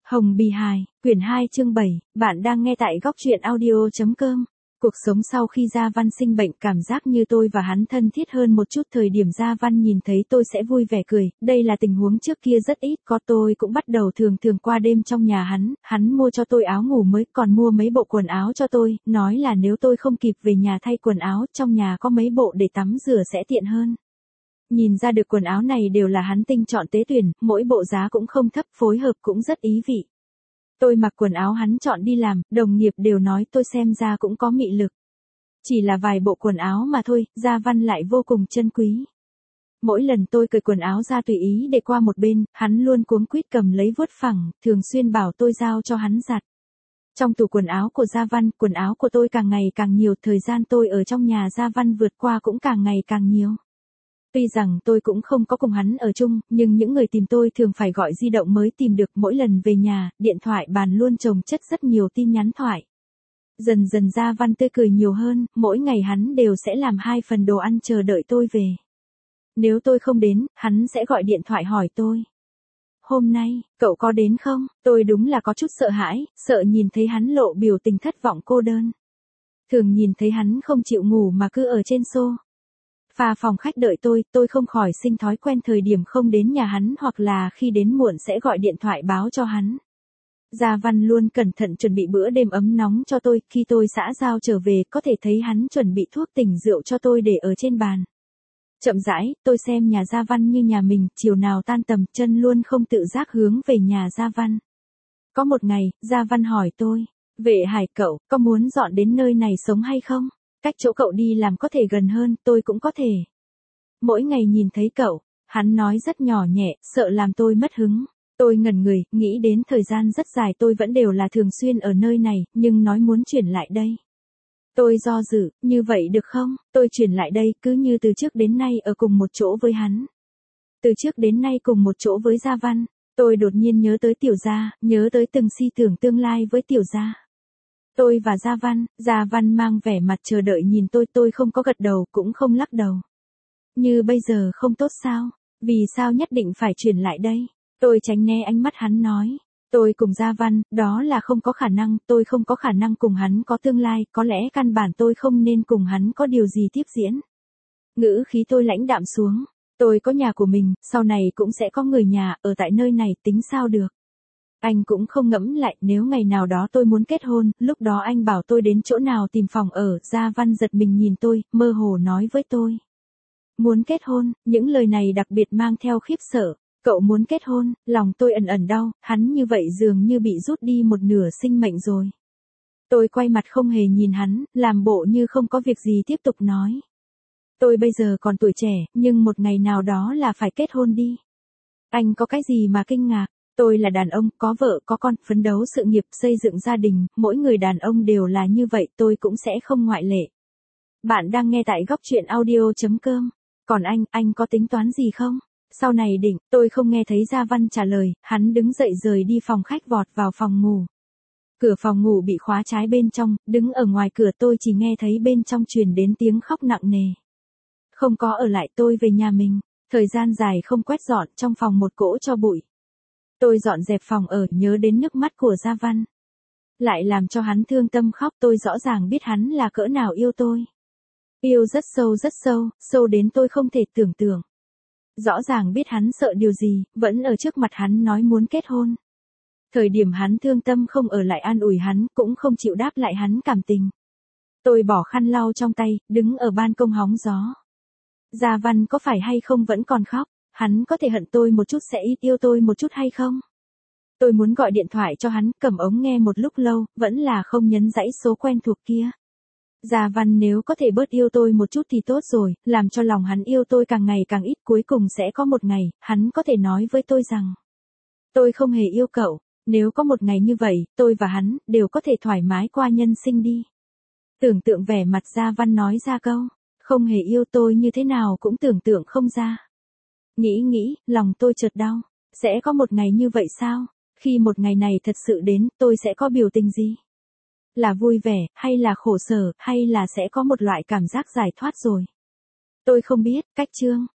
Hồng Bì Hài, quyển 2 chương 7, bạn đang nghe tại góc truyện audio.com. Cuộc sống sau khi Gia Văn sinh bệnh cảm giác như tôi và hắn thân thiết hơn một chút. Thời điểm Gia Văn nhìn thấy tôi sẽ vui vẻ cười, đây là tình huống trước kia rất ít có. Tôi cũng bắt đầu thường qua đêm trong nhà hắn mua cho tôi áo ngủ mới, còn mua mấy bộ quần áo cho tôi, nói là nếu tôi không kịp về nhà thay quần áo, trong nhà có mấy bộ để tắm rửa sẽ tiện hơn. Nhìn ra được quần áo này đều là hắn tinh chọn tế tuyển, mỗi bộ giá cũng không thấp, phối hợp cũng rất ý vị. Tôi mặc quần áo hắn chọn đi làm, đồng nghiệp đều nói tôi xem ra cũng có mị lực. Chỉ là vài bộ quần áo mà thôi, Gia Văn lại vô cùng trân quý. Mỗi lần tôi cởi quần áo ra tùy ý để qua một bên, hắn luôn cuống quýt cầm lấy vuốt phẳng, thường xuyên bảo tôi giao cho hắn giặt. Trong tủ quần áo của Gia Văn, quần áo của tôi càng ngày càng nhiều, thời gian tôi ở trong nhà Gia Văn vượt qua cũng càng ngày càng nhiều. Tuy rằng tôi cũng không có cùng hắn ở chung, nhưng những người tìm tôi thường phải gọi di động mới tìm được. Mỗi lần về nhà, điện thoại bàn luôn chồng chất rất nhiều tin nhắn thoại. Dần dần Gia Văn tươi cười nhiều hơn, mỗi ngày hắn đều sẽ làm 2 phần đồ ăn chờ đợi tôi về. Nếu tôi không đến, hắn sẽ gọi điện thoại hỏi tôi. Hôm nay, cậu có đến không? Tôi đúng là có chút sợ hãi, sợ nhìn thấy hắn lộ biểu tình thất vọng cô đơn. Thường nhìn thấy hắn không chịu ngủ mà cứ ở trên sofa phòng khách đợi tôi không khỏi sinh thói quen thời điểm không đến nhà hắn hoặc là khi đến muộn sẽ gọi điện thoại báo cho hắn. Gia Văn luôn cẩn thận chuẩn bị bữa đêm ấm nóng cho tôi, khi tôi xã giao trở về có thể thấy hắn chuẩn bị thuốc tỉnh rượu cho tôi để ở trên bàn. Chậm rãi, tôi xem nhà Gia Văn như nhà mình, chiều nào tan tầm chân luôn không tự giác hướng về nhà Gia Văn. Có một ngày, Gia Văn hỏi tôi, Vệ Hải cậu, có muốn dọn đến nơi này sống hay không? Cách chỗ cậu đi làm có thể gần hơn, tôi cũng có thể. Mỗi ngày nhìn thấy cậu, hắn nói rất nhỏ nhẹ, sợ làm tôi mất hứng. Tôi ngẩn người, nghĩ đến thời gian rất dài tôi vẫn đều là thường xuyên ở nơi này, nhưng nói muốn chuyển lại đây. Tôi do dự, như vậy được không? Tôi chuyển lại đây, cứ như từ trước đến nay ở cùng một chỗ với hắn. Từ trước đến nay cùng một chỗ với Gia Văn, tôi đột nhiên nhớ tới Tiểu Gia, nhớ tới từng si tưởng tương lai với Tiểu Gia. Tôi và Gia Văn mang vẻ mặt chờ đợi nhìn tôi không có gật đầu cũng không lắc đầu. Như bây giờ không tốt sao? Vì sao nhất định phải chuyển lại đây? Tôi tránh né ánh mắt hắn nói. Tôi cùng Gia Văn, đó là không có khả năng, tôi không có khả năng cùng hắn có tương lai, có lẽ căn bản tôi không nên cùng hắn có điều gì tiếp diễn. Ngữ khí tôi lãnh đạm xuống. Tôi có nhà của mình, sau này cũng sẽ có người nhà, ở tại nơi này tính sao được. Anh cũng không ngẫm lại, nếu ngày nào đó tôi muốn kết hôn, lúc đó anh bảo tôi đến chỗ nào tìm phòng ở. Gia Văn giật mình nhìn tôi, mơ hồ nói với tôi. Muốn kết hôn, những lời này đặc biệt mang theo khiếp sợ. Cậu muốn kết hôn, lòng tôi ẩn ẩn đau, hắn như vậy dường như bị rút đi một nửa sinh mệnh rồi. Tôi quay mặt không hề nhìn hắn, làm bộ như không có việc gì tiếp tục nói. Tôi bây giờ còn tuổi trẻ, nhưng một ngày nào đó là phải kết hôn đi. Anh có cái gì mà kinh ngạc? Tôi là đàn ông, có vợ, có con, phấn đấu sự nghiệp, xây dựng gia đình, mỗi người đàn ông đều là như vậy, tôi cũng sẽ không ngoại lệ. Bạn đang nghe tại góc truyện audio.com. Còn anh có tính toán gì không? Sau này định, tôi không nghe thấy Gia Văn trả lời, hắn đứng dậy rời đi phòng khách vọt vào phòng ngủ. Cửa phòng ngủ bị khóa trái bên trong, đứng ở ngoài cửa tôi chỉ nghe thấy bên trong truyền đến tiếng khóc nặng nề. Không có ở lại, tôi về nhà mình, thời gian dài không quét dọn, trong phòng một cỗ cho bụi. Tôi dọn dẹp phòng ở, nhớ đến nước mắt của Gia Văn. Lại làm cho hắn thương tâm khóc, tôi rõ ràng biết hắn là cỡ nào yêu tôi. Yêu rất sâu, sâu đến tôi không thể tưởng tượng. Rõ ràng biết hắn sợ điều gì, vẫn ở trước mặt hắn nói muốn kết hôn. Thời điểm hắn thương tâm không ở lại an ủi hắn, cũng không chịu đáp lại hắn cảm tình. Tôi bỏ khăn lau trong tay, đứng ở ban công hóng gió. Gia Văn có phải hay không vẫn còn khóc, hắn có thể hận tôi một chút sẽ ít yêu tôi một chút hay không? Tôi muốn gọi điện thoại cho hắn, cầm ống nghe một lúc lâu, vẫn là không nhấn dãy số quen thuộc kia. Gia Văn nếu có thể bớt yêu tôi một chút thì tốt rồi, làm cho lòng hắn yêu tôi càng ngày càng ít, cuối cùng sẽ có một ngày, hắn có thể nói với tôi rằng tôi không hề yêu cậu, nếu có một ngày như vậy, tôi và hắn đều có thể thoải mái qua nhân sinh đi. Tưởng tượng vẻ mặt Gia Văn nói ra câu, không hề yêu tôi như thế nào cũng tưởng tượng không ra. Nghĩ, lòng tôi chợt đau, sẽ có một ngày như vậy sao? Khi một ngày này thật sự đến, tôi sẽ có biểu tình gì? Là vui vẻ, hay là khổ sở, hay là sẽ có một loại cảm giác giải thoát rồi? Tôi không biết, cách chương.